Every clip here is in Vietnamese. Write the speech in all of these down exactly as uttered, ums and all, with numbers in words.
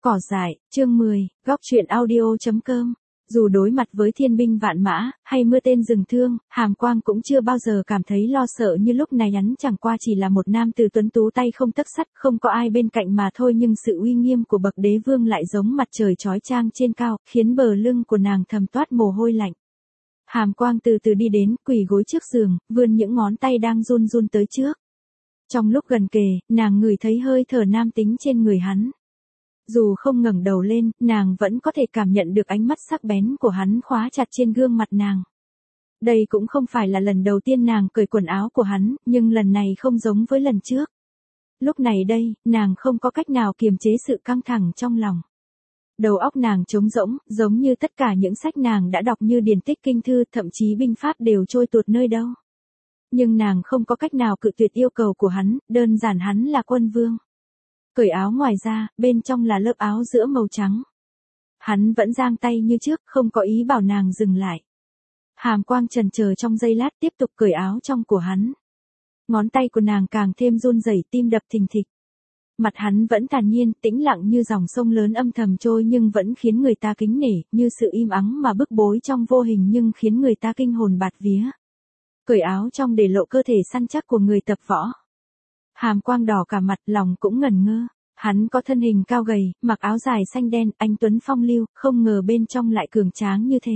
Cỏ dại, chương mười, góc truyện audio.com. Dù đối mặt với thiên binh vạn mã, hay mưa tên rừng thương, Hàm Quang cũng chưa bao giờ cảm thấy lo sợ như lúc này. Hắn chẳng qua chỉ là một nam tử tuấn tú tay không tấc sắt, không có ai bên cạnh mà thôi, nhưng sự uy nghiêm của bậc đế vương lại giống mặt trời chói chang trên cao, khiến bờ lưng của nàng thầm toát mồ hôi lạnh. Hàm Quang từ từ đi đến, quỳ gối trước giường, vươn những ngón tay đang run run tới trước. Trong lúc gần kề, nàng ngửi thấy hơi thở nam tính trên người hắn. Dù không ngẩng đầu lên, nàng vẫn có thể cảm nhận được ánh mắt sắc bén của hắn khóa chặt trên gương mặt nàng. Đây cũng không phải là lần đầu tiên nàng cởi quần áo của hắn, nhưng lần này không giống với lần trước. Lúc này đây, nàng không có cách nào kiềm chế sự căng thẳng trong lòng. Đầu óc nàng trống rỗng, giống như tất cả những sách nàng đã đọc như điển tích kinh thư, thậm chí binh pháp đều trôi tuột nơi đâu. Nhưng nàng không có cách nào cự tuyệt yêu cầu của hắn, đơn giản hắn là quân vương. Cởi áo ngoài ra, bên trong là lớp áo giữa màu trắng. Hắn vẫn giang tay như trước, không có ý bảo nàng dừng lại. Hàm Quang chần chờ trong giây lát, tiếp tục cởi áo trong của hắn. Ngón tay của nàng càng thêm run rẩy, tim đập thình thịch. Mặt hắn vẫn thản nhiên, tĩnh lặng như dòng sông lớn âm thầm trôi, nhưng vẫn khiến người ta kính nể, như sự im ắng mà bức bối trong vô hình nhưng khiến người ta kinh hồn bạt vía. Cởi áo trong để lộ cơ thể săn chắc của người tập võ. Hàm Quang đỏ cả mặt, lòng cũng ngẩn ngơ. Hắn có thân hình cao gầy, mặc áo dài xanh đen, anh tuấn phong lưu, không ngờ bên trong lại cường tráng như thế.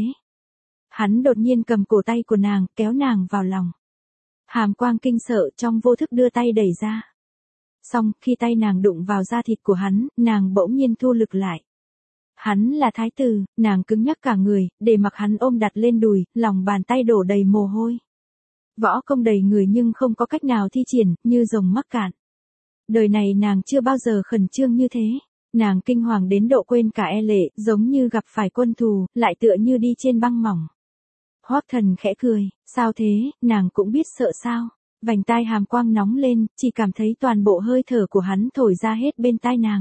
Hắn đột nhiên cầm cổ tay của nàng, kéo nàng vào lòng. Hàm Quang kinh sợ, trong vô thức đưa tay đẩy ra. Xong, khi tay nàng đụng vào da thịt của hắn, nàng bỗng nhiên thu lực lại. Hắn là thái tử, nàng cứng nhắc cả người, để mặc hắn ôm đặt lên đùi, lòng bàn tay đổ đầy mồ hôi. Võ công đầy người nhưng không có cách nào thi triển, như rồng mắc cạn. Đời này nàng chưa bao giờ khẩn trương như thế. Nàng kinh hoàng đến độ quên cả e lệ, giống như gặp phải quân thù, lại tựa như đi trên băng mỏng. Hoắc Thần khẽ cười, sao thế, nàng cũng biết sợ sao? Vành tai Hàm Quang nóng lên, chỉ cảm thấy toàn bộ hơi thở của hắn thổi ra hết bên tai nàng.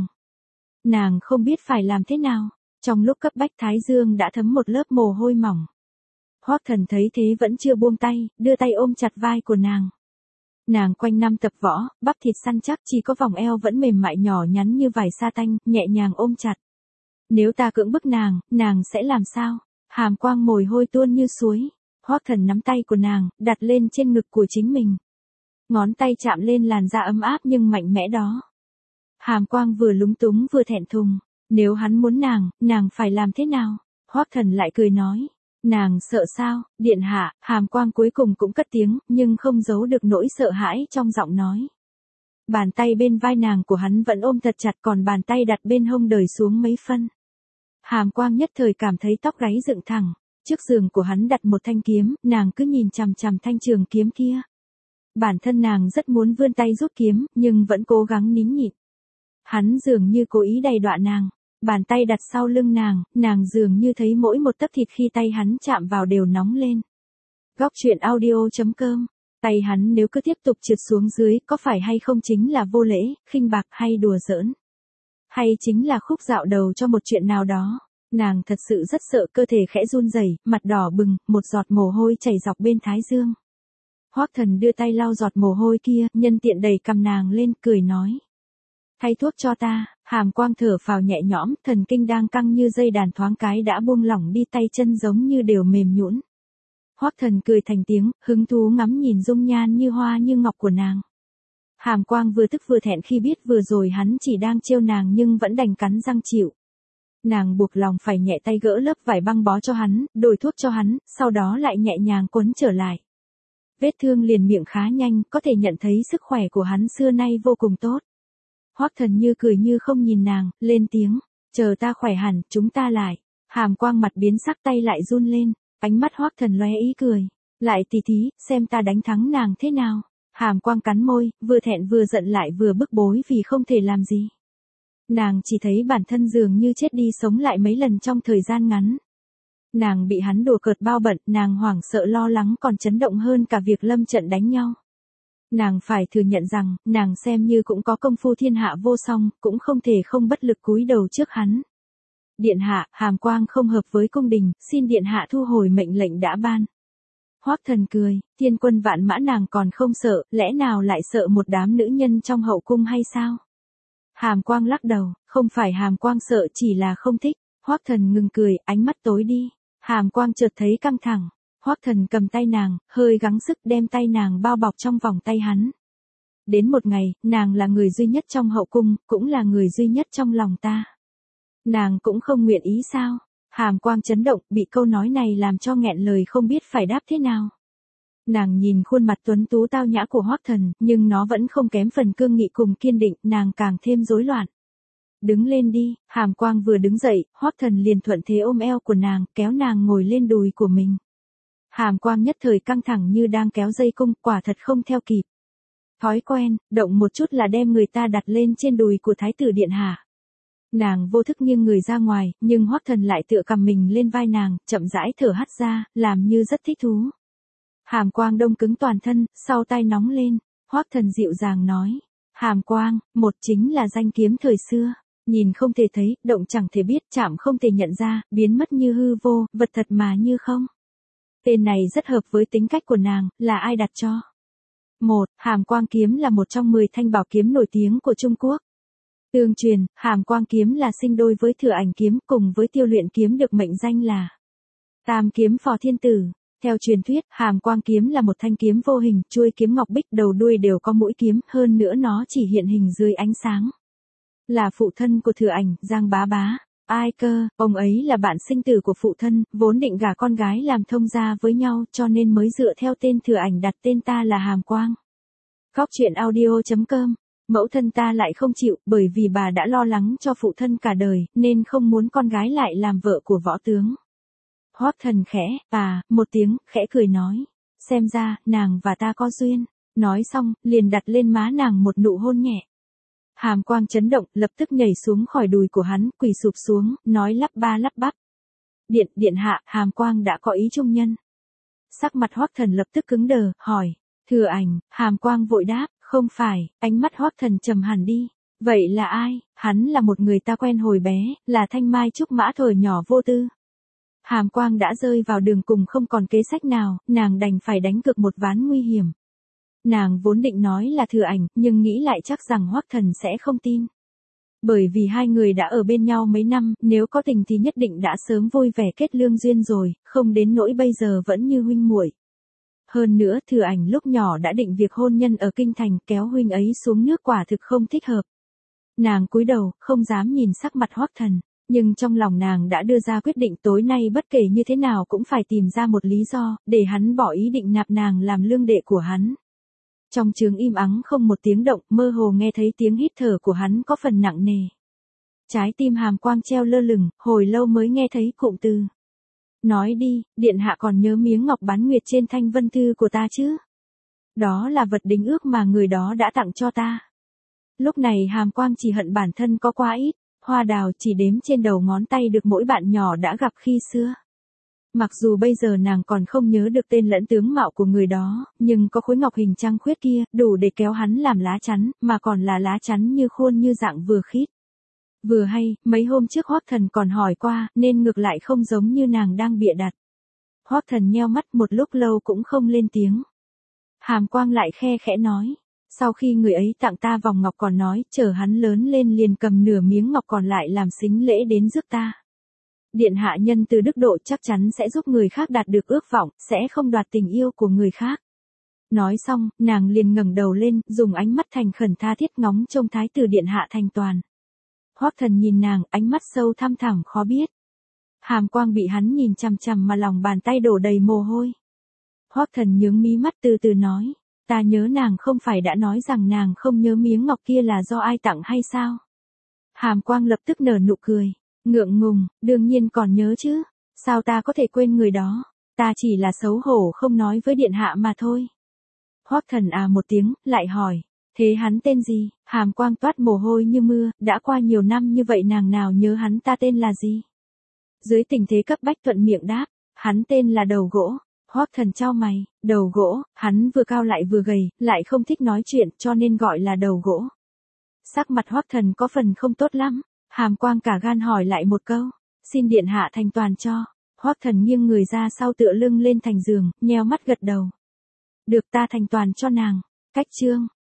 Nàng không biết phải làm thế nào. Trong lúc cấp bách thái dương đã thấm một lớp mồ hôi mỏng. Hoắc Thần thấy thế vẫn chưa buông tay, đưa tay ôm chặt vai của nàng. Nàng quanh năm tập võ, bắp thịt săn chắc, chỉ có vòng eo vẫn mềm mại nhỏ nhắn như vải sa tanh, nhẹ nhàng ôm chặt. Nếu ta cưỡng bức nàng, nàng sẽ làm sao? Hàm Quang mồ hôi tuôn như suối. Hoắc Thần nắm tay của nàng, đặt lên trên ngực của chính mình. Ngón tay chạm lên làn da ấm áp nhưng mạnh mẽ đó. Hàm Quang vừa lúng túng vừa thẹn thùng. Nếu hắn muốn nàng, nàng phải làm thế nào? Hoắc Thần lại cười nói. Nàng sợ sao, điện hạ? Hàm Quang cuối cùng cũng cất tiếng, nhưng không giấu được nỗi sợ hãi trong giọng nói. Bàn tay bên vai nàng của hắn vẫn ôm thật chặt, còn bàn tay đặt bên hông đời xuống mấy phân. Hàm Quang nhất thời cảm thấy tóc gáy dựng thẳng. Trước giường của hắn đặt một thanh kiếm, nàng cứ nhìn chằm chằm thanh trường kiếm kia. Bản thân nàng rất muốn vươn tay rút kiếm, nhưng vẫn cố gắng nín nhịn. Hắn dường như cố ý đày đọa nàng. Bàn tay đặt sau lưng nàng, nàng dường như thấy mỗi một tấc thịt khi tay hắn chạm vào đều nóng lên. Góc truyện audio.com. Tay hắn nếu cứ tiếp tục trượt xuống dưới, có phải hay không chính là vô lễ, khinh bạc hay đùa giỡn? Hay chính là khúc dạo đầu cho một chuyện nào đó? Nàng thật sự rất sợ, cơ thể khẽ run rẩy, mặt đỏ bừng, một giọt mồ hôi chảy dọc bên thái dương. Hoắc Thần đưa tay lau giọt mồ hôi kia, nhân tiện đẩy cằm nàng lên, cười nói. Thay thuốc cho ta. Hàm Quang thở phào nhẹ nhõm, thần kinh đang căng như dây đàn thoáng cái đã buông lỏng đi, tay chân giống như đều mềm nhũn. Hoắc Thần cười thành tiếng, hứng thú ngắm nhìn dung nhan như hoa như ngọc của nàng. Hàm Quang vừa tức vừa thẹn khi biết vừa rồi hắn chỉ đang trêu nàng nhưng vẫn đành cắn răng chịu. Nàng buộc lòng phải nhẹ tay gỡ lớp vải băng bó cho hắn, đổi thuốc cho hắn, sau đó lại nhẹ nhàng quấn trở lại. Vết thương liền miệng khá nhanh, có thể nhận thấy sức khỏe của hắn xưa nay vô cùng tốt. Hoắc Thần như cười như không nhìn nàng, lên tiếng, chờ ta khỏe hẳn, chúng ta lại. Hàm Quang mặt biến sắc, tay lại run lên, ánh mắt Hoắc Thần lóe ý cười, lại tỉ thí, xem ta đánh thắng nàng thế nào. Hàm Quang cắn môi, vừa thẹn vừa giận lại vừa bức bối vì không thể làm gì. Nàng chỉ thấy bản thân dường như chết đi sống lại mấy lần trong thời gian ngắn. Nàng bị hắn đùa cợt bao bận, nàng hoảng sợ lo lắng còn chấn động hơn cả việc lâm trận đánh nhau. Nàng phải thừa nhận rằng, nàng xem như cũng có công phu thiên hạ vô song, cũng không thể không bất lực cúi đầu trước hắn. Điện hạ, Hàm Quang không hợp với cung đình, xin điện hạ thu hồi mệnh lệnh đã ban. Hoắc Thần cười, thiên quân vạn mã nàng còn không sợ, lẽ nào lại sợ một đám nữ nhân trong hậu cung hay sao? Hàm Quang lắc đầu, không phải Hàm Quang sợ, chỉ là không thích. Hoắc Thần ngừng cười, ánh mắt tối đi. Hàm Quang chợt thấy căng thẳng. Hoắc Thần cầm tay nàng, hơi gắng sức đem tay nàng bao bọc trong vòng tay hắn. Đến một ngày, nàng là người duy nhất trong hậu cung, cũng là người duy nhất trong lòng ta. Nàng cũng không nguyện ý sao? Hàm Quang chấn động, bị câu nói này làm cho nghẹn lời không biết phải đáp thế nào. Nàng nhìn khuôn mặt tuấn tú tao nhã của Hoắc Thần, nhưng nó vẫn không kém phần cương nghị cùng kiên định, nàng càng thêm rối loạn. Đứng lên đi, Hàm Quang vừa đứng dậy, Hoắc Thần liền thuận thế ôm eo của nàng, kéo nàng ngồi lên đùi của mình. Hàm Quang nhất thời căng thẳng như đang kéo dây cung, quả thật không theo kịp. Thói quen, động một chút là đem người ta đặt lên trên đùi của Thái tử điện hạ. Nàng vô thức nghiêng người ra ngoài, nhưng Hoắc Thần lại tựa cầm mình lên vai nàng, chậm rãi thở hắt ra, làm như rất thích thú. Hàm Quang đông cứng toàn thân, sau tai nóng lên, Hoắc Thần dịu dàng nói. Hàm Quang, một chính là danh kiếm thời xưa, nhìn không thể thấy, động chẳng thể biết, chạm không thể nhận ra, biến mất như hư vô, vật thật mà như không. Tên này rất hợp với tính cách của nàng, là ai đặt cho? Một, Hàm Quang kiếm là một trong mười thanh bảo kiếm nổi tiếng của Trung Quốc. Tương truyền, Hàm Quang kiếm là sinh đôi với Thừa Ảnh kiếm, cùng với Tiêu Luyện kiếm được mệnh danh là Tam kiếm phò thiên tử. Theo truyền thuyết, Hàm Quang kiếm là một thanh kiếm vô hình, chuôi kiếm ngọc bích, đầu đuôi đều có mũi kiếm, hơn nữa nó chỉ hiện hình dưới ánh sáng. Là phụ thân của Thừa Ảnh, Giang Bá Bá. Ai cơ, ông ấy là bạn sinh tử của phụ thân, vốn định gả con gái làm thông gia với nhau, cho nên mới dựa theo tên Thừa Ảnh đặt tên ta là Hàm Quang. Góc truyện audio chấm com. Mẫu thân ta lại không chịu, bởi vì bà đã lo lắng cho phụ thân cả đời, nên không muốn con gái lại làm vợ của võ tướng. Hoắc Thần khẽ, à, một tiếng, khẽ cười nói. Xem ra, nàng và ta có duyên. Nói xong, liền đặt lên má nàng một nụ hôn nhẹ. Hàm Quang chấn động, lập tức nhảy xuống khỏi đùi của hắn, quỳ sụp xuống, nói lắp ba lắp bắp. Điện, điện hạ, Hàm Quang đã có ý trung nhân. Sắc mặt Hoắc Thần lập tức cứng đờ, hỏi. Thừa Ảnh, Hàm Quang vội đáp, không phải, ánh mắt Hoắc Thần trầm hẳn đi. Vậy là ai? Hắn là một người ta quen hồi bé, là Thanh Mai Trúc Mã thời nhỏ vô tư. Hàm Quang đã rơi vào đường cùng không còn kế sách nào, nàng đành phải đánh cược một ván nguy hiểm. Nàng vốn định nói là Thừa Ảnh, nhưng nghĩ lại chắc rằng Hoắc Thần sẽ không tin. Bởi vì hai người đã ở bên nhau mấy năm, nếu có tình thì nhất định đã sớm vui vẻ kết lương duyên rồi, không đến nỗi bây giờ vẫn như huynh muội. Hơn nữa, Thừa Ảnh lúc nhỏ đã định việc hôn nhân ở kinh thành, kéo huynh ấy xuống nước quả thực không thích hợp. Nàng cúi đầu, không dám nhìn sắc mặt Hoắc Thần, nhưng trong lòng nàng đã đưa ra quyết định tối nay bất kể như thế nào cũng phải tìm ra một lý do, để hắn bỏ ý định nạp nàng làm lương đệ của hắn. Trong trướng im ắng không một tiếng động, mơ hồ nghe thấy tiếng hít thở của hắn có phần nặng nề. Trái tim Hàm Quang treo lơ lửng, hồi lâu mới nghe thấy cụm từ. Nói đi, điện hạ còn nhớ miếng ngọc bán nguyệt trên thanh vân thư của ta chứ? Đó là vật đính ước mà người đó đã tặng cho ta. Lúc này Hàm Quang chỉ hận bản thân có quá ít, hoa đào chỉ đếm trên đầu ngón tay được mỗi bạn nhỏ đã gặp khi xưa. Mặc dù bây giờ nàng còn không nhớ được tên lẫn tướng mạo của người đó, nhưng có khối ngọc hình trăng khuyết kia, đủ để kéo hắn làm lá chắn, mà còn là lá chắn như khuôn như dạng vừa khít. Vừa hay, mấy hôm trước Hoắc Thần còn hỏi qua, nên ngược lại không giống như nàng đang bịa đặt. Hoắc Thần nheo mắt một lúc lâu cũng không lên tiếng. Hàm Quang lại khe khẽ nói. Sau khi người ấy tặng ta vòng ngọc còn nói, chờ hắn lớn lên liền cầm nửa miếng ngọc còn lại làm sính lễ đến rước ta. Điện hạ nhân từ đức độ chắc chắn sẽ giúp người khác đạt được ước vọng, sẽ không đoạt tình yêu của người khác. Nói xong, nàng liền ngẩng đầu lên, dùng ánh mắt thành khẩn tha thiết ngóng trông Thái tử điện hạ thành toàn. Hoắc Thần nhìn nàng, ánh mắt sâu thăm thẳm khó biết. Hàm Quang bị hắn nhìn chằm chằm mà lòng bàn tay đổ đầy mồ hôi. Hoắc Thần nhướng mí mắt từ từ nói, ta nhớ nàng không phải đã nói rằng nàng không nhớ miếng ngọc kia là do ai tặng hay sao? Hàm Quang lập tức nở nụ cười, ngượng ngùng, đương nhiên còn nhớ chứ, sao ta có thể quên người đó, ta chỉ là xấu hổ không nói với điện hạ mà thôi. Hoắc Thần à một tiếng, lại hỏi, thế hắn tên gì? Hàm Quang toát mồ hôi như mưa, đã qua nhiều năm như vậy nàng nào nhớ hắn ta tên là gì? Dưới tình thế cấp bách thuận miệng đáp, hắn tên là Đầu Gỗ. Hoắc Thần chau mày, Đầu Gỗ, hắn vừa cao lại vừa gầy, lại không thích nói chuyện, cho nên gọi là Đầu Gỗ. Sắc mặt Hoắc Thần có phần không tốt lắm, Hàm Quang cả gan hỏi lại một câu, xin điện hạ thành toàn cho. Hoắc Thần nghiêng người ra sau tựa lưng lên thành giường, nheo mắt gật đầu. Được, ta thành toàn cho nàng. Cách chương